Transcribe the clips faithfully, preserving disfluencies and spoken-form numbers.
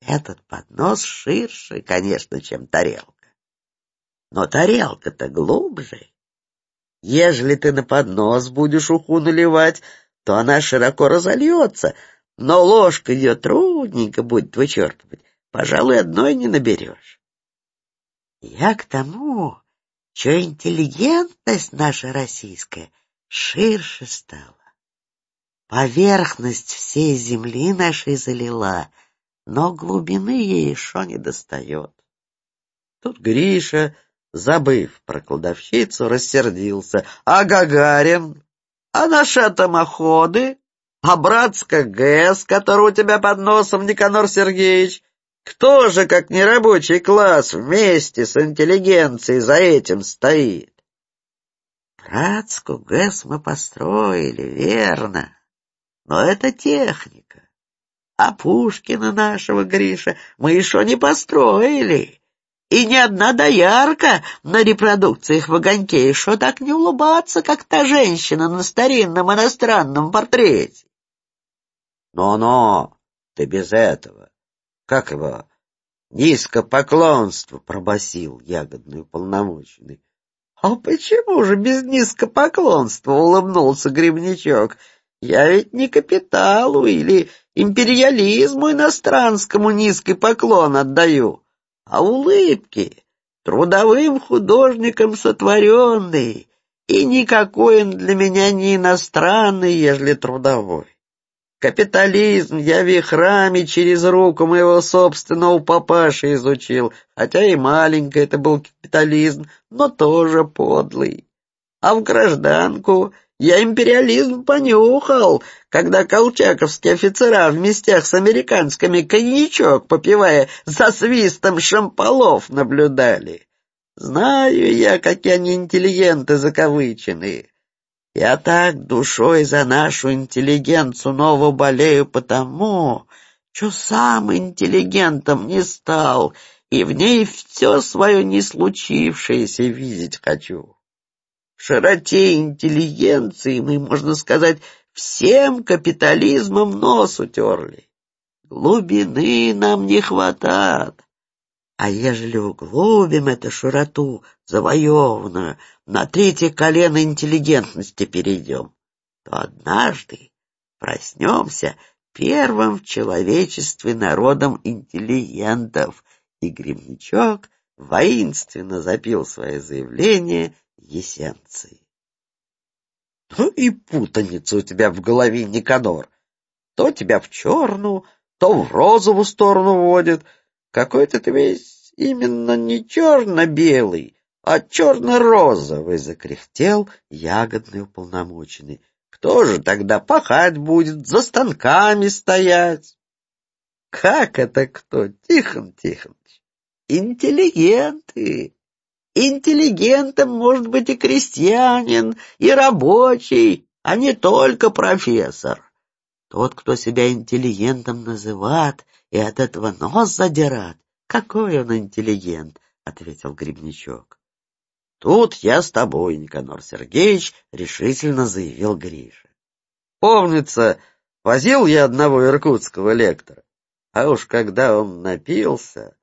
Этот поднос ширше, конечно, чем тарелка. Но тарелка-то глубже. Ежели ты на поднос будешь уху наливать, то она широко разольется, но ложкой ее трудненько будет вычерпывать. Пожалуй, одной не наберешь. Я к тому, что интеллигентность наша российская ширше стала. Поверхность всей земли нашей залила, но глубины ей еще не достает. Тут Гриша, забыв про кладовщицу, рассердился. А Гагарин? А наши атомоходы? А братская ГЭС, который у тебя под носом, Никанор Сергеевич? Кто же, как не рабочий класс, вместе с интеллигенцией за этим стоит? Братскую ГЭС мы построили, верно, но это техника. А Пушкина нашего, Гриша, мы еще не построили. И ни одна доярка на репродукциях в огоньке еще так не улыбаться, как та женщина на старинном иностранном портрете. Но-но, ты без этого. Как его? Низкопоклонство, пробасил ягодный уполномоченный. А почему же без низкопоклонства, улыбнулся Гребнячок. Я ведь не капиталу или империализму иностранскому низкий поклон отдаю, а улыбки, трудовым художником сотворенный, и никакой он для меня не иностранный, ежели трудовой. Капитализм я вихрами через руку моего собственного папаши изучил, хотя и маленький это был капитализм, но тоже подлый. А в гражданку я империализм понюхал, когда колчаковские офицера в местях с американскими коньячок, попивая, за свистом шамполов наблюдали. Знаю я, какие они интеллигенты закавыченные. Я так душой за нашу интеллигенцию ново болею потому, что сам интеллигентом не стал, и в ней все свое не случившееся видеть хочу. В широте интеллигенции мы, можно сказать, всем капитализмом нос утерли. Глубины нам не хватает. А ежели углубим эту широту завоеванную, на третье колено интеллигентности перейдем, то однажды проснемся первым в человечестве народом интеллигентов, и Гребнячок воинственно запил свое заявление эссенцией. Ну и путаница у тебя в голове, Никанор. То тебя в черную, то в розовую сторону водит. Какой-то ты весь именно не черно-белый, а черно-розовый, — закряхтел ягодный уполномоченный. Кто же тогда пахать будет, за станками стоять? Как это кто, Тихон Тихоныч? Интеллигенты. Интеллигентом может быть и крестьянин, и рабочий, а не только профессор. Тот, кто себя интеллигентом называет и от этого нос задирает, какой он интеллигент, — ответил Гребнячок. Тут я с тобой, Никанор Сергеевич, — решительно заявил Гриша. Помнится, возил я одного иркутского лектора, а уж когда он напился...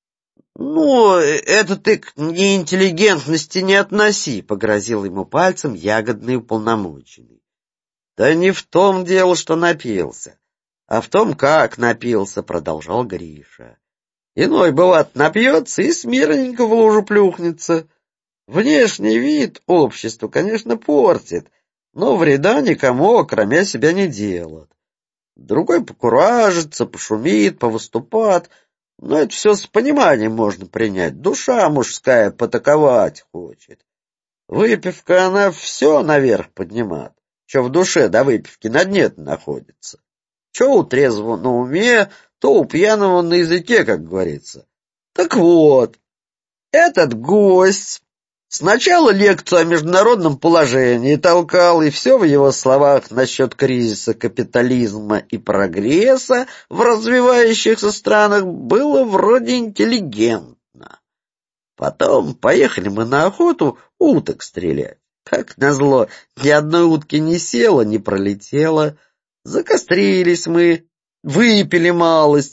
«Ну, это ты к неинтеллигентности не относи», — погрозил ему пальцем ягодный уполномоченный. «Да не в том дело, что напился, а в том, как напился», — продолжал Гриша. «Иной, бывает, напьется и смирненько в лужу плюхнется. Внешний вид обществу, конечно, портит, но вреда никому, окромя себя, не делает. Другой покуражится, пошумит, повыступает». Но это все с пониманием можно принять. Душа мужская потаковать хочет. Выпивка, она все наверх поднимает. Че в душе до выпивки на дне находится. Че у трезвого на уме, то у пьяного на языке, как говорится. Так вот, этот гость сначала лекцию о международном положении толкал, и все в его словах насчет кризиса капитализма и прогресса в развивающихся странах было вроде интеллигентно. Потом поехали мы на охоту уток стрелять. Как назло, ни одной утки не села, не пролетела. Закострились мы, выпили малость,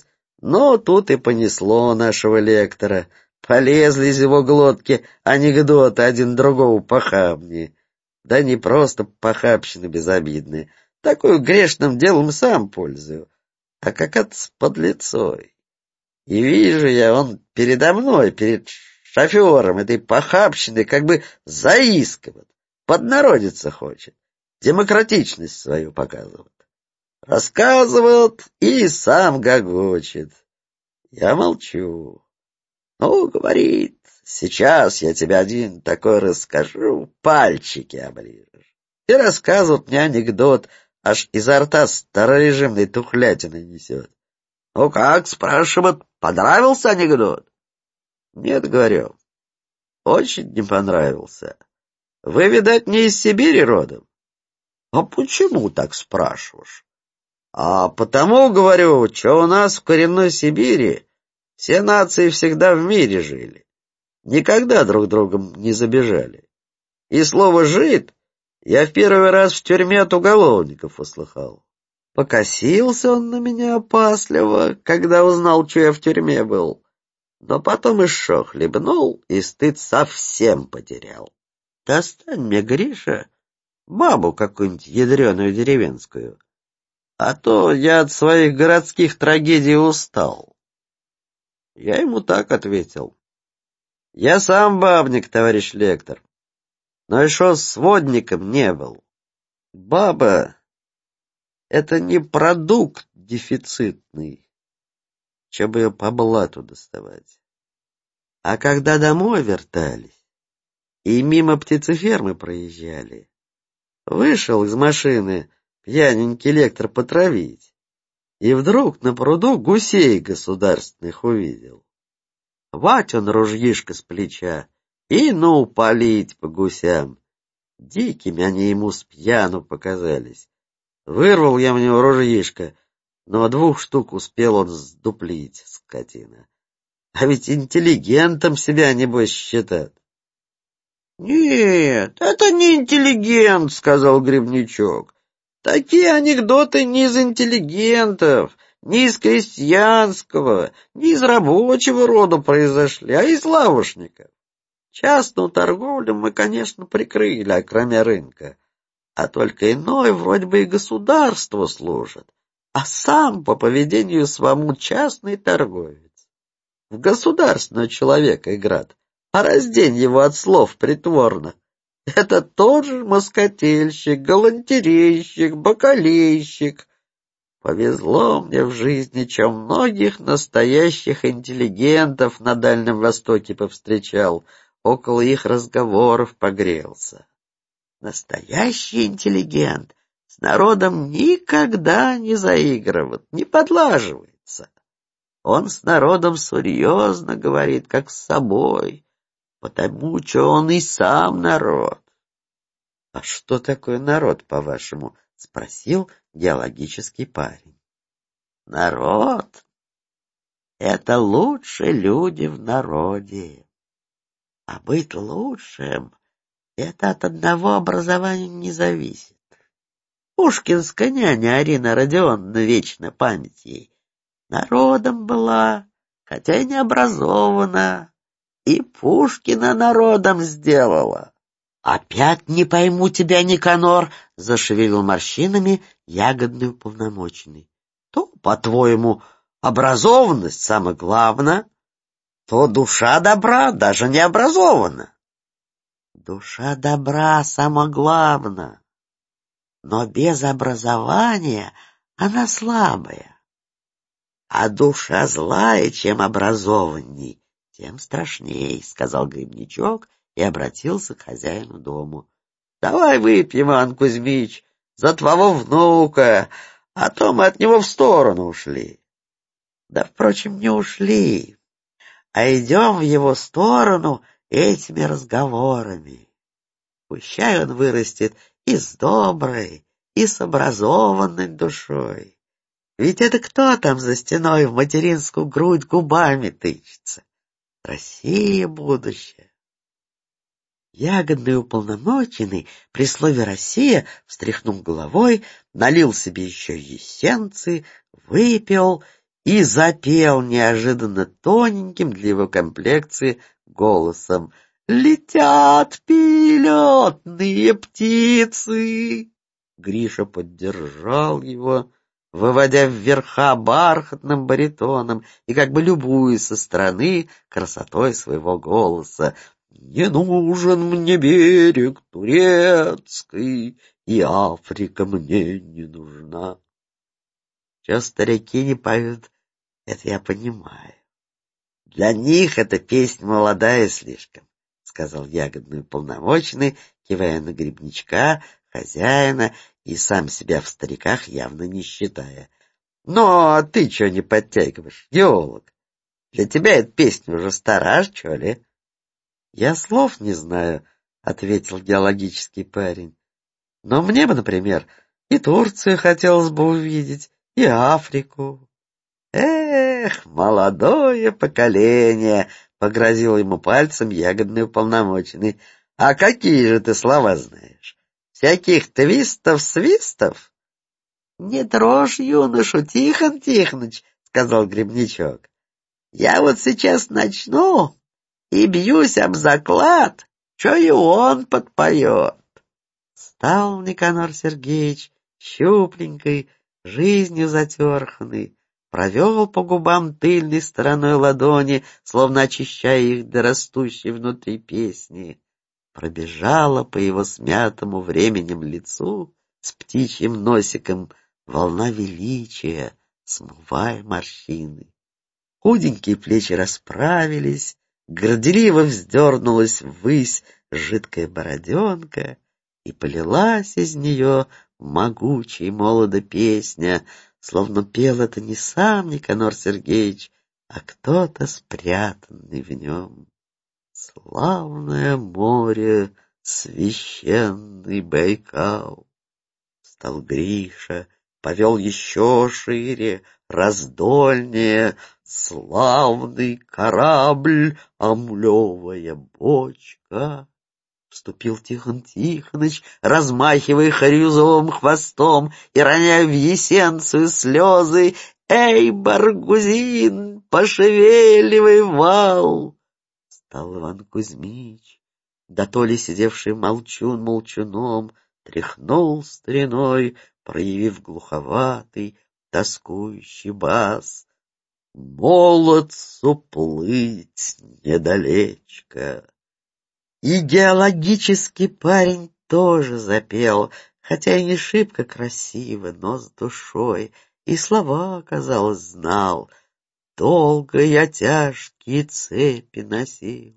Но тут и понесло нашего лектора. Полезли из его глотки анекдоты один другого похабнее. Да не просто похабщина безобидная. Такую грешным делом сам пользую, а как от с подлецой. И вижу я, он передо мной, перед шофером этой похабщины, как бы заискивает, поднародиться хочет, демократичность свою показывает. Рассказывает и сам гогочет. Я молчу. Ну, говорит, сейчас я тебе один такой расскажу, пальчики оближешь. И рассказывает мне анекдот, аж изо рта старорежимной тухлятины несет. Ну как, спрашивает, понравился анекдот? Нет, говорю, очень не понравился. Вы, видать, не из Сибири родом? А почему так спрашиваешь? А потому, говорю, что у нас в коренной Сибири все нации всегда в мире жили. Никогда друг другом не забежали. И слово «жид» я в первый раз в тюрьме от уголовников услыхал. Покосился он на меня опасливо, когда узнал, что я в тюрьме был. Но потом еще хлебнул, и стыд совсем потерял. Достань мне, Гриша, бабу какую-нибудь ядреную деревенскую. А то я от своих городских трагедий устал. Я ему так ответил. Я сам бабник, товарищ лектор, но еще сводником не был. Баба — это не продукт дефицитный, чтобы ее по блату доставать. А когда домой вертались и мимо птицефермы проезжали, вышел из машины пьяненький лектор потравить, и вдруг на пруду гусей государственных увидел. Вать он ружьишко с плеча и ну палить по гусям. Дикими они ему с пьяну показались. Вырвал я у него ружьишко, но двух штук успел он сдуплить, скотина. А ведь интеллигентом себя, небось, считает. — Нет, это не интеллигент, — сказал Гребнячок. — Такие анекдоты не из интеллигентов, не из крестьянского, не из рабочего рода произошли, а из лавочников. Частную торговлю мы, конечно, прикрыли, окромя рынка, а только иной вроде бы и государству служит, а сам по поведению своему частный торговец. В государственного человека играет, а раздень его от слов притворно. Это тот же москотельщик, галантерейщик, бакалейщик. Повезло мне в жизни, чем многих настоящих интеллигентов на Дальнем Востоке повстречал, около их разговоров погрелся. Настоящий интеллигент с народом никогда не заигрывает, не подлаживается. Он с народом серьезно говорит, как с собой, потому что он и сам народ. — А что такое народ, по-вашему? — спросил геологический парень. — Народ — это лучшие люди в народе. А быть лучшим — это от одного образования не зависит. Пушкинская няня Арина Родионовна, вечная память ей, народом была, хотя и не образована, и Пушкина народом сделала. — Опять не пойму тебя, Никанор, — зашевелил морщинами ягодный уполномоченный. — То, по-твоему, образованность самое главное, то душа добра даже не образована. — Душа добра самое главное, но без образования она слабая. А душа злая, чем образованней, тем страшней, — сказал Гребнячок и обратился к хозяину дому. — Давай выпьем, Иван Кузьмич, за твоего внука, а то мы от него в сторону ушли. Да, впрочем, не ушли, а идем в его сторону этими разговорами. Пущай он вырастет и с доброй, и с образованной душой. Ведь это кто там за стеной в материнскую грудь губами тычется? Россия будущее. Ягодный уполномоченный при слове «Россия» встряхнул головой, налил себе еще есенцы, выпил и запел неожиданно тоненьким для его комплекции голосом: «Летят перелетные птицы!» Гриша поддержал его, выводя вверха бархатным баритоном и как бы любуясь со стороны красотой своего голоса. «Не нужен мне берег турецкий, и Африка мне не нужна». Что старики не поют, это я понимаю. Для них эта песня молодая слишком, — сказал ягодный уполномоченный, кивая на грибничка, хозяина и сам себя в стариках явно не считая. — Но ты чё не подтягиваешь, геолог? Для тебя эта песня уже стара, что ли? — Я слов не знаю, — ответил геологический парень. — Но мне бы, например, и Турцию хотелось бы увидеть, и Африку. «Эх, молодое поколение!» — погрозил ему пальцем ягодный уполномоченный. «А какие же ты слова знаешь? Всяких твистов-свистов?» «Не трожь юношу, Тихон Тихоныч!» — сказал Грибничок. «Я вот сейчас начну и бьюсь об заклад, что и он подпоет». Стал Никанор Сергеевич щупленькой, жизнью затерханный, провел по губам тыльной стороной ладони, словно очищая их до растущей внутри песни. Пробежала по его смятому временем лицу с птичьим носиком волна величия, смывая морщины. Худенькие плечи расправились, горделиво вздернулась ввысь жидкая бороденка, и полилась из нее могучая молодо песня, словно пел это не сам Никанор Сергеевич, а кто-то спрятанный в нем. Славное море, священный Байкал. Стал Гриша, повел еще шире, раздольнее. Славный корабль, амлевая бочка. Вступил Тихон Тихоныч, размахивая хорюзовым хвостом и роняя в есенцию слезы. «Эй, Баргузин, пошевеливай вал!» Стал Иван Кузьмич, да то ли сидевший молчун молчуном, тряхнул стариной, проявив глуховатый, тоскующий бас. «Молодцу плыть недалечко!» И геологический парень тоже запел, хотя и не шибко красиво, но с душой, и слова, казалось, знал. Долго я тяжкие цепи носил.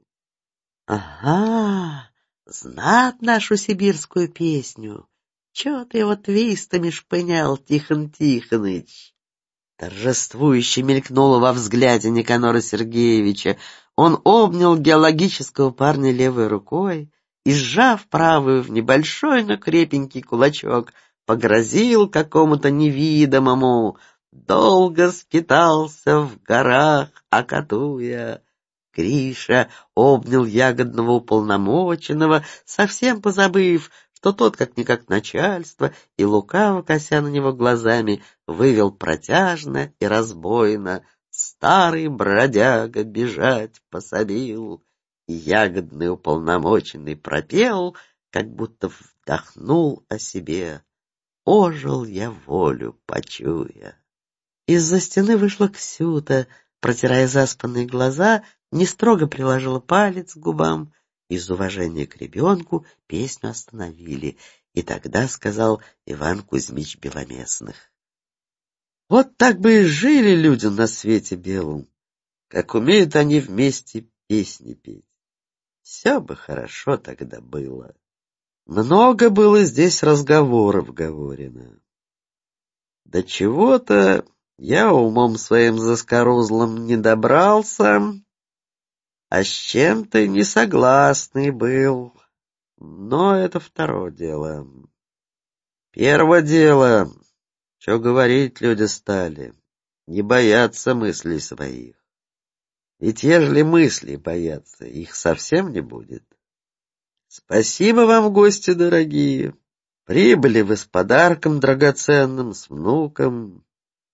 Ага, знат нашу сибирскую песню. Чё ты его твистами шпынял, Тихон Тихоныч? Торжествующе мелькнуло во взгляде Никанора Сергеевича. Он обнял геологического парня левой рукой и, сжав правую в небольшой, но крепенький кулачок, погрозил какому-то невидимому. Долго скитался в горах, акатуя. Гриша обнял ягодного уполномоченного, совсем позабыв, что тот, как-никак начальство, и лукаво кося на него глазами, вывел протяжно и разбойно: «Старый бродяга бежать пособил». И ягодный уполномоченный пропел, как будто вдохнул о себе: «Ожил я волю почуя». Из-за стены вышла Ксюта, протирая заспанные глаза, не строго приложила палец к губам. Из уважения к ребенку песню остановили, и тогда сказал Иван Кузьмич Беломестных: «Вот так бы и жили люди на свете белом, как умеют они вместе песни петь. Все бы хорошо тогда было. Много было здесь разговоров говорено. До чего-то я умом своим заскорузлым не добрался, а с чем-то не согласный был. Но это второе дело. Первое дело, что говорить люди стали, не боятся мыслей своих. Ведь ежели мысли боятся, их совсем не будет. Спасибо вам, гости дорогие. Прибыли вы с подарком драгоценным, с внуком.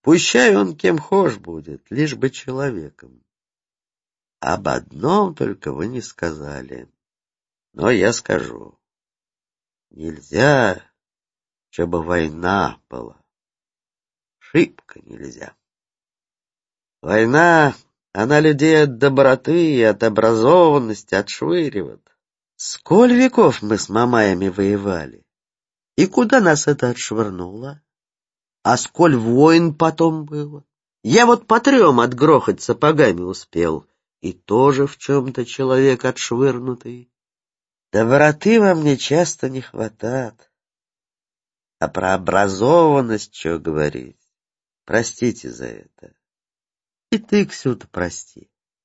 Пущай он кем хошь будет, лишь бы человеком. Об одном только вы не сказали, но я скажу. Нельзя, чтобы война была. Шибко нельзя. Война, она людей от доброты и от образованности отшвыривает. Сколь веков мы с мамаями воевали, и куда нас это отшвырнуло? А сколь войн потом было? Я вот по трем отгрохать сапогами успел, и тоже в чем-то человек отшвырнутый. Доброты во мне часто не хватает. А про образованность что говорить? Простите за это. И ты, Ксюта, прости.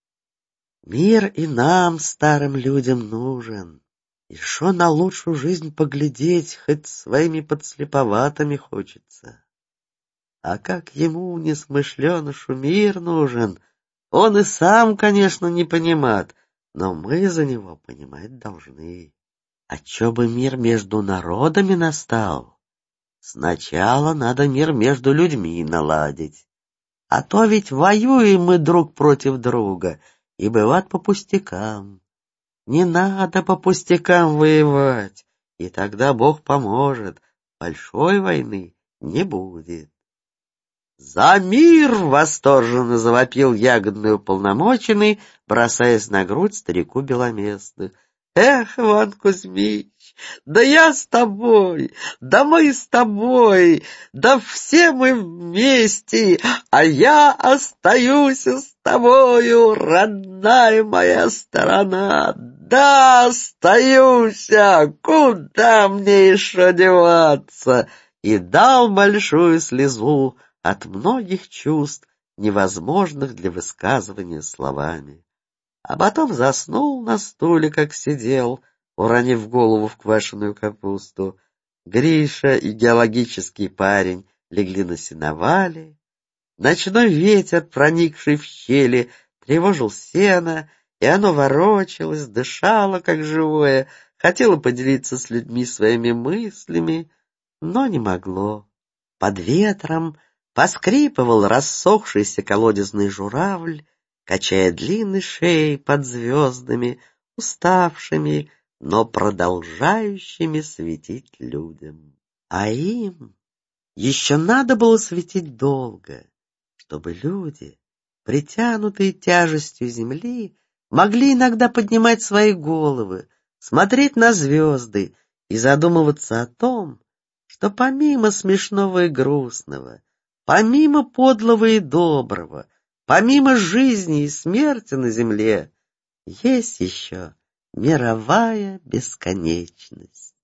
Мир и нам, старым людям, нужен. И шо на лучшую жизнь поглядеть, хоть своими подслеповатыми хочется. А как ему, несмышленышу, мир нужен, он и сам, конечно, не понимает, но мы за него понимать должны. А чё бы мир между народами настал? Сначала надо мир между людьми наладить. А то ведь воюем мы друг против друга, и бывает по пустякам. Не надо по пустякам воевать, и тогда Бог поможет, большой войны не будет. «За мир!» — восторженно завопил ягодный уполномоченный, бросаясь на грудь старику Беломестных. «Эх, Иван Кузьмич, да я с тобой, да мы с тобой, да все мы вместе, а я остаюсь с тобою, родная моя сторона, да, остаюсь, куда мне еще деваться?» И дал большую слезу от многих чувств, невозможных для высказывания словами. А потом заснул на стуле, как сидел, уронив голову в квашеную капусту. Гриша и геологический парень легли на сеновале. Ночной ветер, проникший в щели, тревожил сено, и оно ворочалось, дышало, как живое, хотело поделиться с людьми своими мыслями, но не могло. Под ветром поскрипывал рассохшийся колодезный журавль, качая длинной шеей под звездами, уставшими, но продолжающими светить людям. А им еще надо было светить долго, чтобы люди, притянутые тяжестью земли, могли иногда поднимать свои головы, смотреть на звезды и задумываться о том, что помимо смешного и грустного, помимо подлого и доброго, помимо жизни и смерти на земле, есть еще мировая бесконечность.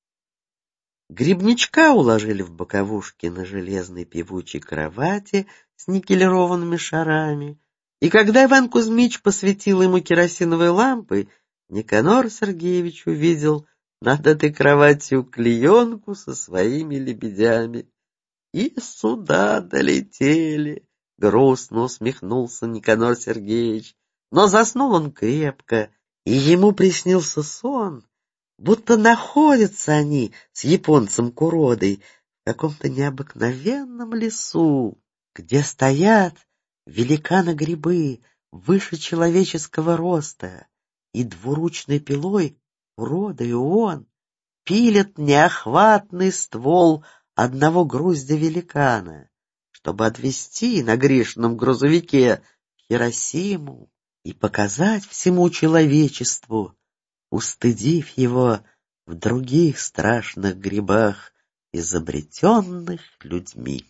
Грибничка уложили в боковушке на железной певучей кровати с никелированными шарами, и когда Иван Кузьмич посветил ему керосиновой лампой, Никанор Сергеевич увидел над этой кроватью клеенку со своими лебедями. И сюда долетели, грустно усмехнулся Никанор Сергеевич, но заснул он крепко, и ему приснился сон, будто находятся они с японцем Куродой в каком-то необыкновенном лесу, где стоят великаны-грибы выше человеческого роста, и двуручной пилой Курода и он пилят неохватный ствол одного груздя великана, чтобы отвезти на Гришином грузовике в Хиросиму и показать всему человечеству, устыдив его в других страшных грибах, изобретенных людьми.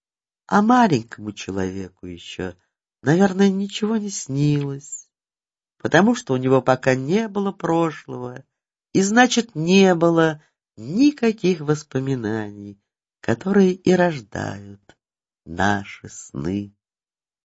А маленькому человеку еще, наверное, ничего не снилось, потому что у него пока не было прошлого, и значит, не было никаких воспоминаний, которые и рождают наши сны.